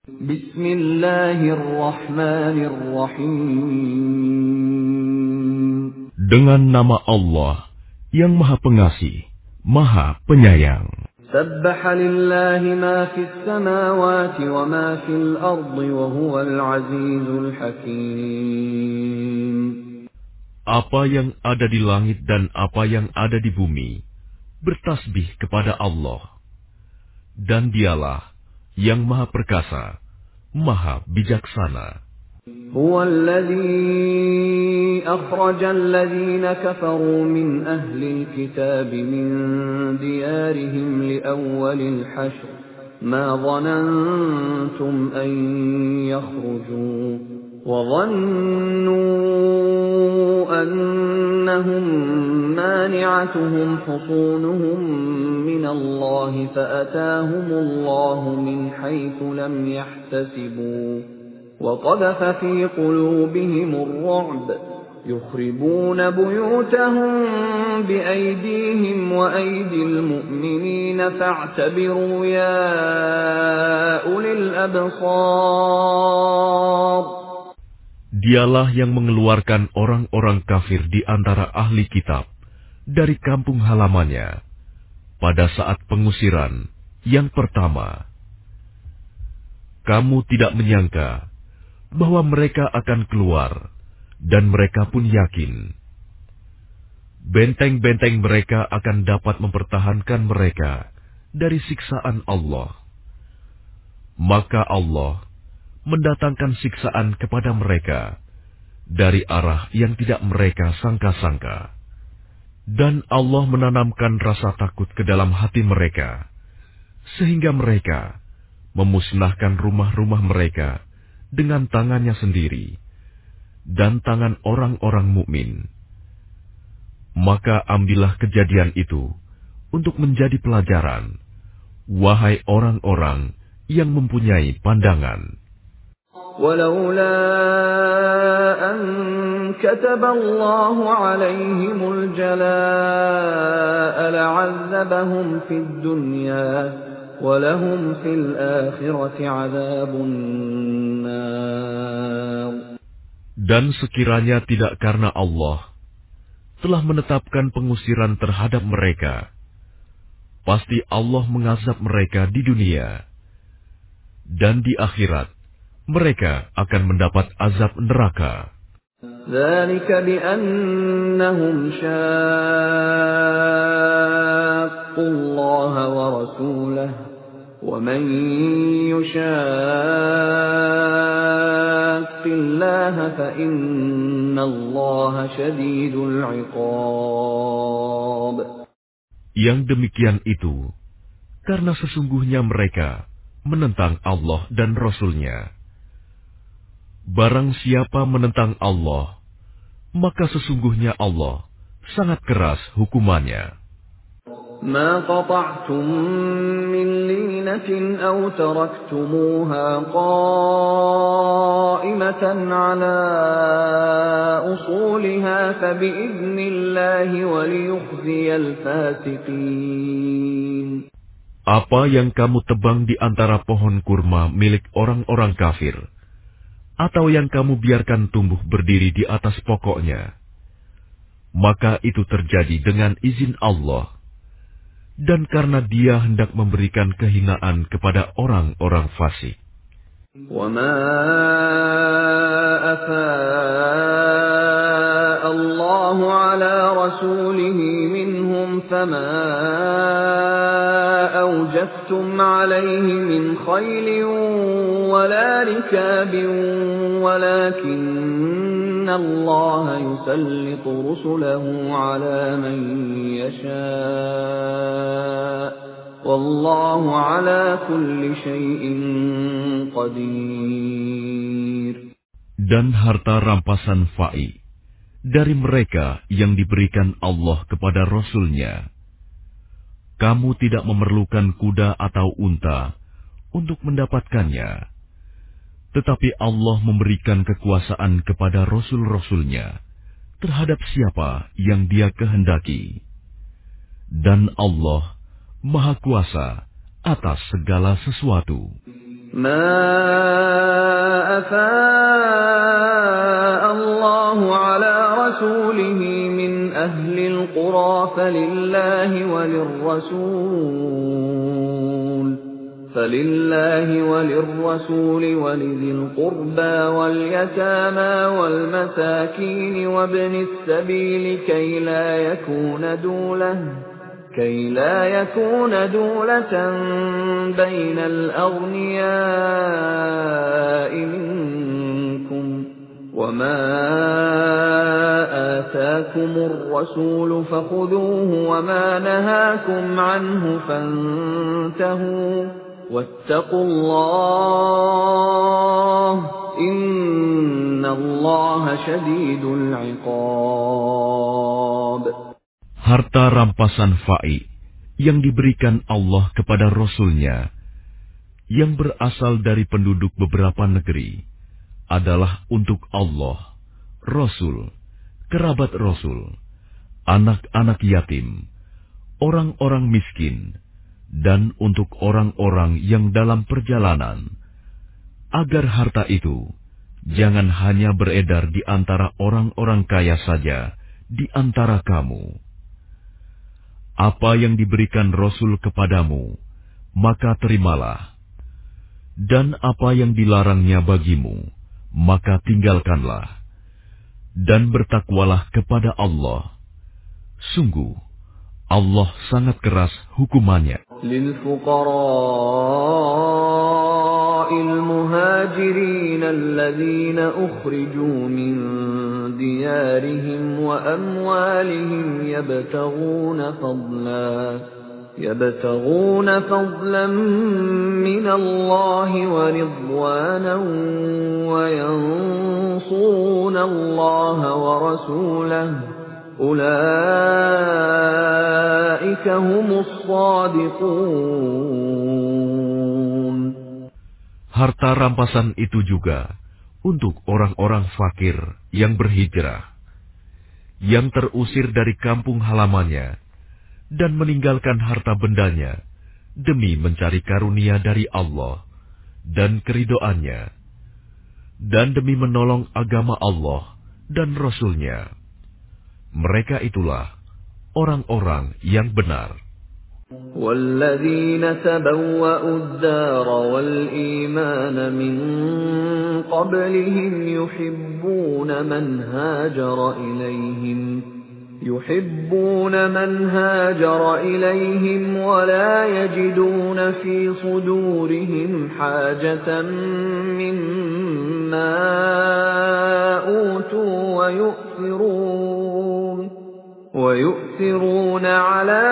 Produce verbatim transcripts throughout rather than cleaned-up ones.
Bismillahirrahmanirrahim. Dengan nama Allah yang Maha Pengasih, Maha Penyayang. Sabbaha lillahi ma fis samawati wa ma fil ardi wa huwal azizul hakim. Apa yang ada di langit dan apa yang ada di bumi bertasbih kepada Allah. Dan dialah yang Maha Perkasa, Maha Bijaksana. Huwa alladhi akhraja alladhina kafaru min ahli alkitab min diyarihim li awwalil hashr ma dhanantum an yakhruju wa dhannu annahum mani'atuhum husunuhum min Allah fa'atahum Allah min haythu lam yahtasibu wa qadhafa fi qulubihim ar-ru'b yukhribuna buyutahum bi aydihim wa aydil mu'minina fa'tabiru ya ulil absar. Dialah yang mengeluarkan orang-orang kafir di antara ahli kitab dari kampung halamannya pada saat pengusiran yang pertama. Kamu tidak menyangka bahwa mereka akan keluar, dan mereka pun yakin. Benteng-benteng mereka akan dapat mempertahankan mereka dari siksaan Allah. Maka Allah mendatangkan siksaan kepada mereka dari arah yang tidak mereka sangka-sangka. Dan Allah menanamkan rasa takut ke dalam hati mereka, sehingga mereka memusnahkan rumah-rumah mereka dengan tangannya sendiri dan tangan orang-orang mukmin. Maka ambillah kejadian itu untuk menjadi pelajaran, wahai orang-orang yang mempunyai pandangan. ولولا أن كتب الله عليهم الجلاء لعذبهم في الدنيا ولهم في الآخرة عذاب النار. Dan sekiranya tidak karena Allah telah menetapkan pengusiran terhadap mereka, pasti Allah mengazab mereka di dunia, dan di akhirat mereka akan mendapat azab neraka. ذلك بأنهم شاقوا الله ورسوله ومن يشاق الله فإن الله شديد العقاب. Yang demikian itu karena sesungguhnya mereka menentang Allah dan Rasul-Nya. Barang siapa menentang Allah, maka sesungguhnya Allah sangat keras hukumannya. ما قطعتم من لينة أو تركتموها قائمة على أصولها فبإذن الله وليخزي الفاسقين. Apa yang kamu tebang di antara pohon kurma milik orang-orang kafir, atau yang kamu biarkan tumbuh berdiri di atas pokoknya, maka itu terjadi dengan izin Allah, dan karena Dia hendak memberikan kehinaan kepada orang-orang fasik. وَمَا أَفَاءَ اللَّهُ عَلَى رَسُولِهِ مِنْهُمْ فَمَا أَوْجَفْتُمْ عَلَيْهِ مِنْ خَيْلٍ وَلَا رِكَابٍ وَلَكِنَّ اللَّهَ يُسَلِّطُ رُسُلَهُ عَلَى مَن يَشَاءُ وَاللَّهُ عَلَى كُلِّ شَيْءٍ قَدِيرٌ. Dan harta rampasan fa'i dari mereka yang diberikan Allah kepada Rasul-Nya. Kamu tidak memerlukan kuda atau unta untuk mendapatkannya, tetapi Allah memberikan kekuasaan kepada Rasul-Rasul-Nya terhadap siapa yang Dia kehendaki. Dan Allah Maha Kuasa atas segala sesuatu. ما أفاء الله على رسوله من أهل القرى فلله وللرسول فلله وللرسول ولذي القربى واليتامى والمساكين وابن السبيل كي لا يكون دولة كي لا يكون دولة بين الأغنياء منكم وما آتاكم الرسول فخذوه وما نهاكم عنه فانتهوا واتقوا الله إن الله شديد العقاب. Harta rampasan fa'i yang diberikan Allah kepada Rasul-Nya yang berasal dari penduduk beberapa negeri adalah untuk Allah, Rasul, kerabat Rasul, anak-anak yatim, orang-orang miskin, dan untuk orang-orang yang dalam perjalanan, agar harta itu jangan hanya beredar di antara orang-orang kaya saja di antara kamu. Apa yang diberikan Rasul kepadamu, maka terimalah. Dan apa yang dilarangnya bagimu, maka tinggalkanlah. Dan bertakwalah kepada Allah. Sungguh, Allah sangat keras hukumannya. المهاجرين الذين أخرجوا من ديارهم وأموالهم يبتغون فضلا يبتغون فضلا من الله ورضوانا وينصرون الله ورسوله أولئك هم الصادقون. Harta rampasan itu juga untuk orang-orang fakir yang berhijrah, yang terusir dari kampung halamannya, dan meninggalkan harta bendanya demi mencari karunia dari Allah dan keridhoannya, dan demi menolong agama Allah dan Rasul-Nya. Mereka itulah orang-orang yang benar. وَالَّذِينَ تَبَوَّأُوا الدَّارَ وَالْإِيمَانَ مِنْ قَبْلِهِمْ يُحِبُّونَ مَنْ هَاجَرَ إِلَيْهِمْ يُحِبُّونَ مَنْ هَاجَرَ إِلَيْهِمْ وَلَا يَجِدُونَ فِي صُدُورِهِمْ حَاجَةً مِّمَّا أُوتُوا وَيُؤْثِرُونَ وَيُؤْثِرُونَ عَلَى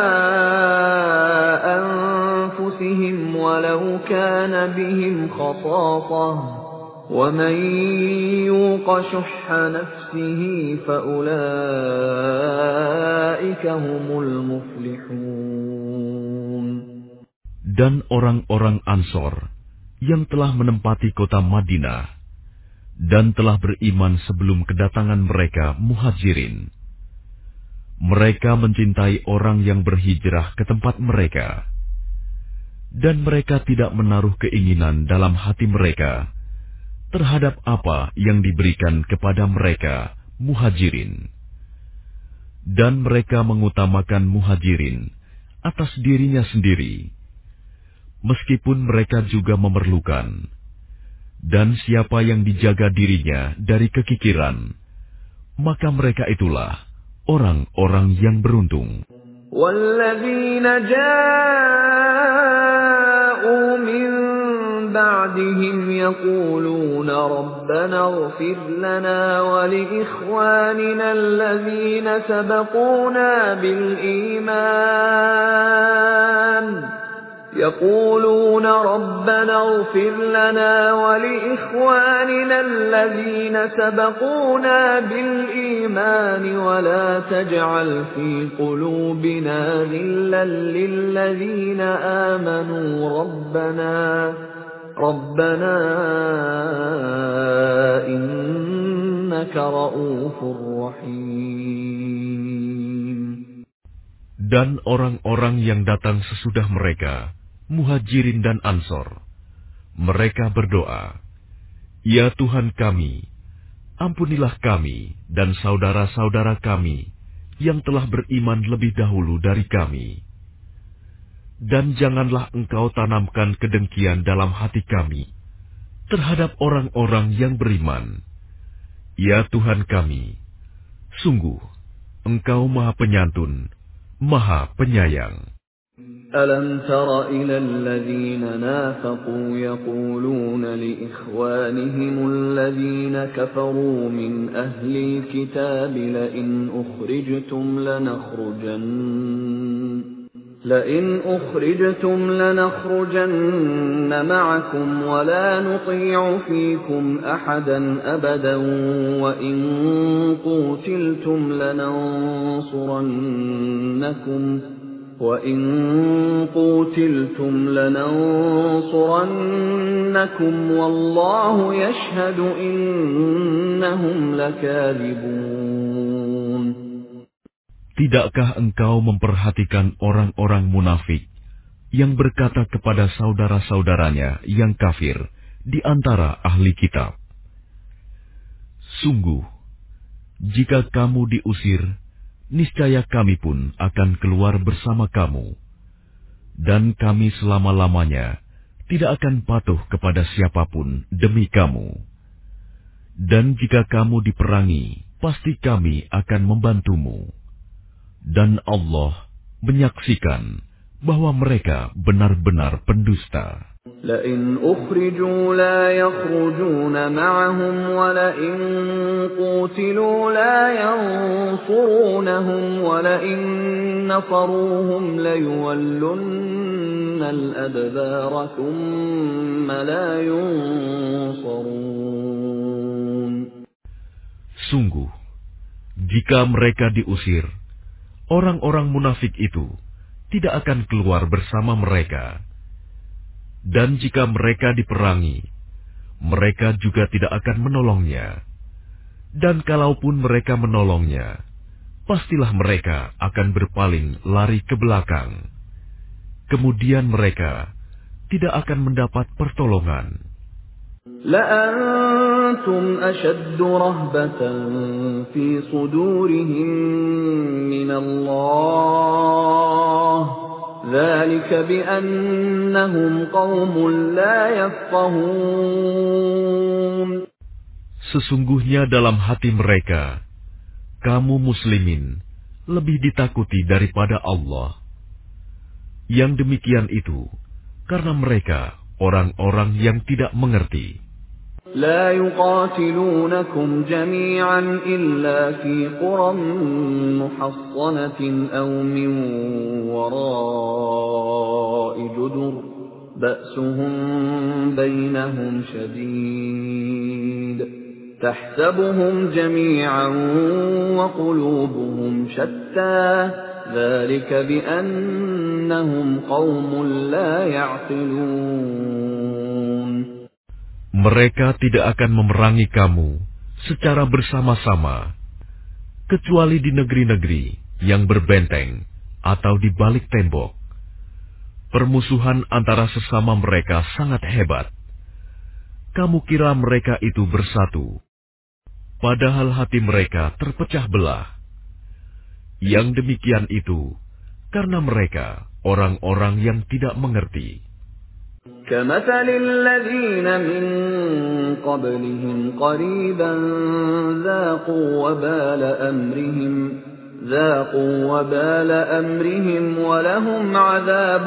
أَنفُسِهِمْ وَلَوْ كَانَ بِهِمْ خَصَاصَةٌ وَمَن يُوقَ شُحَّ نَفْسِهِ فَأُولَئِكَ هُمُ الْمُفْلِحُونَ. Dan orang-orang Ansor yang telah menempati kota Madinah dan telah beriman sebelum kedatangan mereka Muhajirin, mereka mencintai orang yang berhijrah ke tempat mereka, dan mereka tidak menaruh keinginan dalam hati mereka terhadap apa yang diberikan kepada mereka Muhajirin. Dan mereka mengutamakan Muhajirin atas dirinya sendiri, meskipun mereka juga memerlukan. Dan siapa yang dijaga dirinya dari kekikiran, maka mereka itulah orang-orang yang beruntung. وَالَّذِينَ جَاءُوا مِن بَعْدِهِمْ يَقُولُونَ رَبَّنَا اغْفِرْ لَنَا وَلِإِخْوَانِنَا الَّذِينَ سَبَقُونَا بِالْإِيمَانِ يقولون ربنا اغفر لنا ولإخواننا الذين سبقونا بالإيمان ولا تجعل في قلوبنا غلا للذين آمنوا ربنا ربنا إنك رؤوف رحيم. Dan orang-orang yang datang sesudah mereka, Muhajirin dan Ansor, Mereka berdoa, "Ya Tuhan kami, ampunilah kami dan saudara-saudara kami yang telah beriman lebih dahulu dari kami. Dan janganlah Engkau tanamkan kedengkian dalam hati kami terhadap orang-orang yang beriman. Ya Tuhan kami, sungguh Engkau Maha Penyantun, Maha Penyayang." أَلَمْ تَرَ إِلَى الَّذِينَ نَافَقُوا يَقُولُونَ لِإِخْوَانِهِمُ الَّذِينَ كَفَرُوا مِنْ أَهْلِ الْكِتَابِ لَئِنْ أُخْرِجْتُمْ لَنَخْرُجَنَّ لئن أخرجتم لنخرجن معكم ولا نطيع فيكم أحدا أبدا وإن قوتلتم لننصرنكم وإن قوتلتم لننصرنكم والله يشهد إنهم لكاذبون. Tidakkah engkau memperhatikan orang-orang munafik yang berkata kepada saudara-saudaranya yang kafir di antara ahli kitab, "Sungguh, jika kamu diusir, niscaya kami pun akan keluar bersama kamu, dan kami selama-lamanya tidak akan patuh kepada siapapun demi kamu. Dan jika kamu diperangi, pasti kami akan membantumu. Dan Allah menyaksikan bahwa mereka benar-benar pendusta." لئن أخرجوا لا يخرجون معهم ولئن قوتلوا لا ينصرونهم ولئن نصروهم ليولن الأدبار ثم لا ينصرون. Sungguh, jika mereka diusir, orang-orang munafik itu tidak akan keluar bersama mereka. Dan jika mereka diperangi, mereka juga tidak akan menolongnya. Dan kalaupun mereka menolongnya, pastilah mereka akan berpaling lari ke belakang. Kemudian mereka tidak akan mendapat pertolongan. لأنتم أشد رهبة في صدورهم من الله ذلك بأنهم قوم لا يفقهون. Sesungguhnya dalam hati mereka, kamu muslimin lebih ditakuti daripada Allah. Yang demikian itu karena mereka orang-orang yang tidak mengerti. لا يقاتلونكم جميعا إلا في قرى محصنة أو من وراء جدر بأسهم بينهم شديد تحسبهم جميعا وقلوبهم شتى ذلك بأنهم قوم لا يعقلون. Mereka tidak akan memerangi kamu secara bersama-sama, kecuali di negeri-negeri yang berbenteng atau di balik tembok. Permusuhan antara sesama mereka sangat hebat. Kamu kira mereka itu bersatu, padahal hati mereka terpecah belah. Yang demikian itu karena mereka orang-orang yang tidak mengerti. كمثل الذين من قبلهم قريبا ذاقوا وبال أمرهم ذاقوا وبال أمرهم ولهم عذاب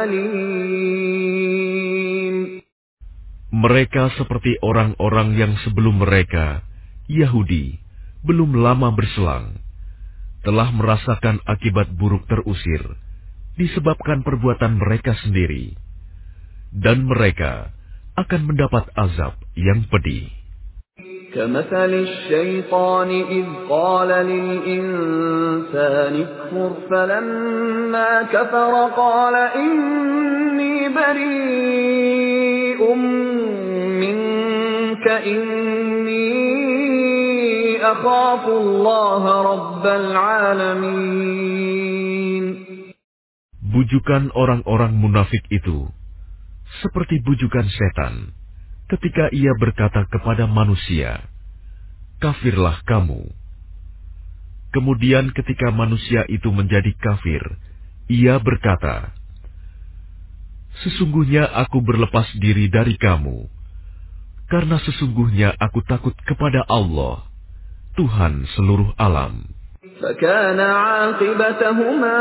أليم. Mereka seperti orang-orang yang sebelum mereka, Yahudi, belum lama berselang, telah merasakan akibat buruk terusir disebabkan perbuatan mereka sendiri. Dan mereka akan mendapat azab yang pedih. كمثل الشيطان إذ قال للإنسان اكفر فلما كفر قال إني بريء منك إني أخاف الله رب العالمين. Bujukan orang-orang munafik itu seperti bujukan setan ketika ia berkata kepada manusia, "Kafirlah kamu." Kemudian ketika manusia itu menjadi kafir, ia berkata, "Sesungguhnya aku berlepas diri dari kamu, karena sesungguhnya aku takut kepada Allah, Tuhan seluruh alam." فَكَانَ عَاقِبَتَهُمَا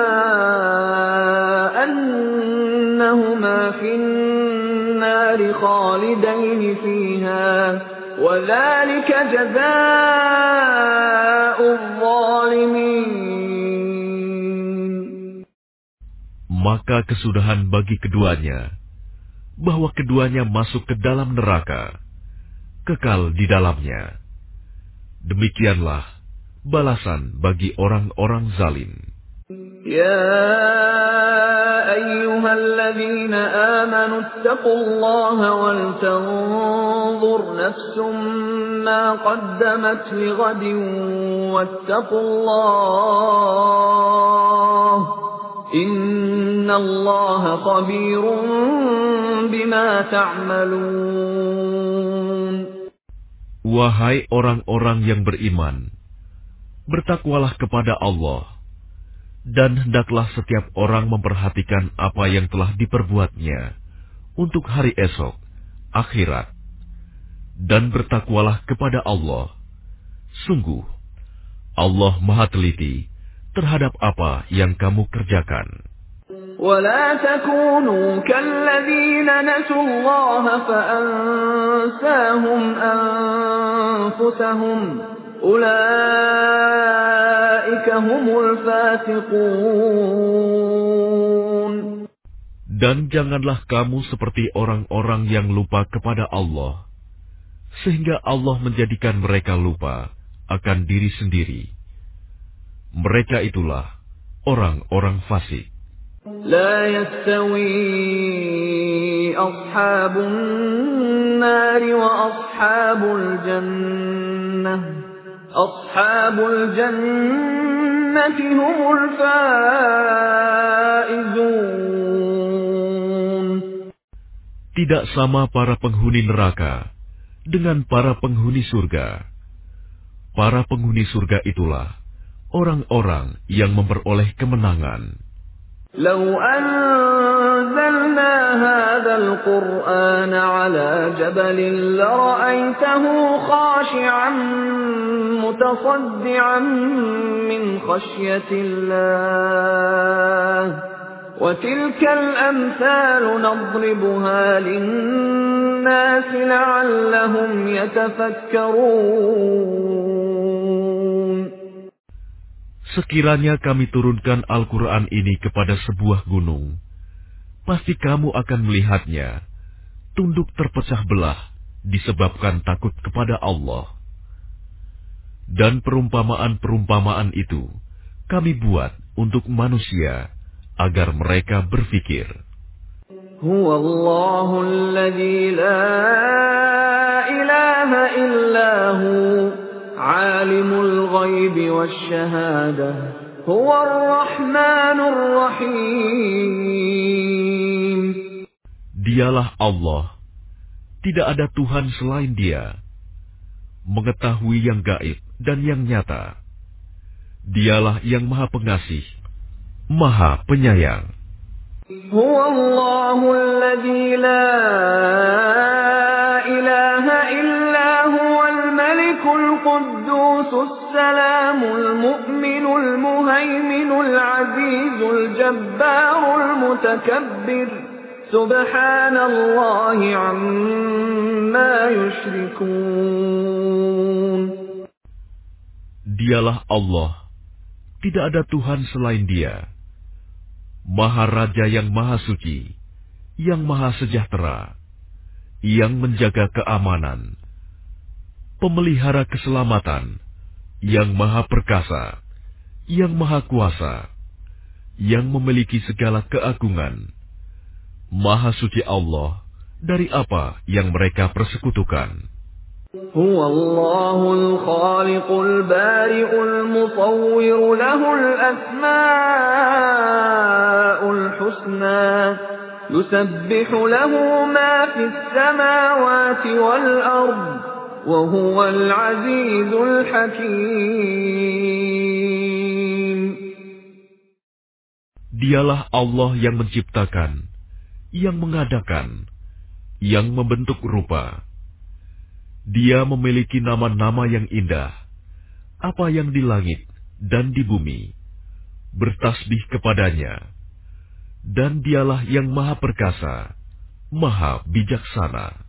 أَنَّهُمَا فِي النَّارِ خَالِدَيْنِ فِيهَا وَذَلِكَ جَزَاءُ الظَّالِمِينَ. Maka kesudahan bagi keduanya, bahwa keduanya masuk ke dalam neraka, kekal di dalamnya. Demikianlah balasan bagi orang-orang zalim. يا أيها الذين آمنوا اتقوا الله ولتنظر نفس ما قدمت لغد واتقوا الله إن الله خبير بما تعملون. Wahai orang-orang yang beriman, bertakwalah kepada Allah, dan hendaklah setiap orang memperhatikan apa yang telah diperbuatnya untuk hari esok, akhirat. Dan bertakwalah kepada Allah. Sungguh, Allah Maha Teliti terhadap apa yang kamu kerjakan. ولا تكونوا كالذين نسوا الله فأنساهم أنفسهم أولئك هم الفاسقون. Dan janganlah kamu seperti orang-orang yang lupa kepada Allah, sehingga Allah menjadikan mereka lupa akan diri sendiri. Mereka itulah orang-orang fasik. لا يستوي أصحاب النار وأصحاب الجنة أصحاب الجنة هم الفائزون. Tidak sama para penghuni neraka dengan para penghuni surga. Para penghuni surga itulah orang-orang yang memperoleh kemenangan. لو أنزلنا هذا القرآن على جبل لرأيته خاشعا متصدعا من خشية الله وتلك الأمثال نضربها للناس لعلهم يتفكرون. Sekiranya kami turunkan Al-Quran ini kepada sebuah gunung, pasti kamu akan melihatnya tunduk terpecah belah disebabkan takut kepada Allah. Dan perumpamaan-perumpamaan itu kami buat untuk manusia agar mereka berfikir. Huwa Allahul ladzi la ilaha illahu alimul ghaibi wasyahadah huwar rahmanur rahim. Dialah Allah, tidak ada Tuhan selain Dia, mengetahui yang gaib dan yang nyata. Dialah yang Maha Pengasih, Maha Penyayang. Huwa Allahul ladzi la ilaha illa huwal malikul quddusus salamul mu'minul muhaiminul azizul jabbarul mutakabbir. Subhanallahi amma yushrikun. Dialah Allah, tidak ada Tuhan selain Dia, Maha Raja yang Maha Suci, yang Maha Sejahtera, yang menjaga keamanan, pemelihara keselamatan, yang Maha Perkasa, yang Maha Kuasa, yang memiliki segala keagungan. Maha Suci Allah dari apa yang mereka persekutukan. Huwa Allahul Khaliqul Bari'ul Musawwir lahul asma'ul husna يسبح له ما في السماوات والأرض وهو العزيز الحكيم. Dialah Allah yang menciptakan, yang mengadakan, yang membentuk rupa. Dia memiliki nama-nama yang indah. Apa yang di langit dan di bumi bertasbih kepadanya. Dan dialah yang maha perkasa, maha bijaksana.